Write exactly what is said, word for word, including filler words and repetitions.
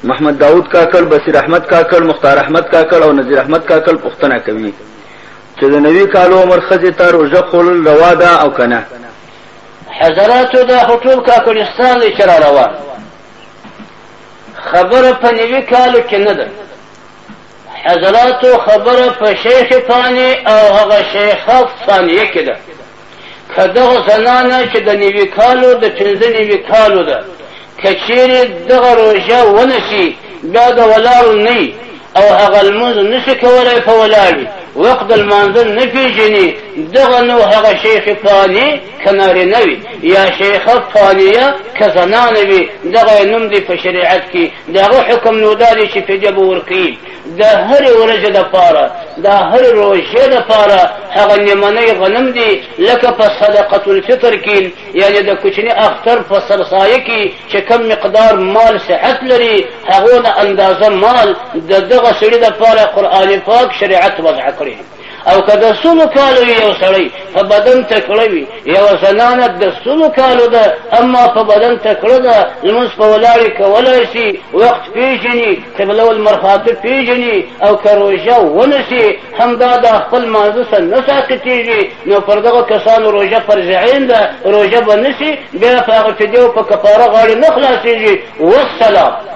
محمد داود کاکړ، بصیر احمد کاکړ، مختار احمد کاکړ او نذیر احمد کاکړ پوښتنه کوي چې د نوي کال عمر ښځې ته روژه خوړل روا ده او که نه؟ حضراتو دا خو ټول کاکړستان دی چې را روان، خبره په نوي کالو کې نه ده حضراتو، خبره په شیخ فانی او هغه شیخه فانیه کې ده. که دغه زنانه چې د نوي کالو د پنځه نوي کالو ده که چیرې دغه روژه ونسي بیا د ولاړو نه او هغه لمونځ نشي کولی په ولاړې وقت د لمانځه نه پېژني، دغه نو هغه شیخ فاني که نارینه وي یا شیخه فانیه که زنانه وي، دغه نوم دی په شریعت کې. د هغه حکم نو دا دی چې فدیه به ورکوي د هرې ورځې دپاره، د هرې روژې دپاره هغه نیمنی غنم دی، لکه په صدقة الفطر کې یعنې د کوچني اختر په سرسایه کې چې کم مقدار مال صحت لري هغونه اندازه مال د دغه سړي دپاره قرآن پاک شریعت وضع کړي. او که د سلو کالو یو سړی په بدن تکړه وي، یو زنانه د سلو کالو ده اما په بدن تکړه ده، لمونځ په ولاړې کولی شي، وخت پېژني، قبله المرخاته پېژني، او که روژه ونسي همدا د خپل مانځه سره نه ساقطېږي نو پر دغه کسانو روژه فرض عین ده، روژه به نسي بیا په هغه فدیه او په کفاره غاړې نه خلاصېږي. والسلام.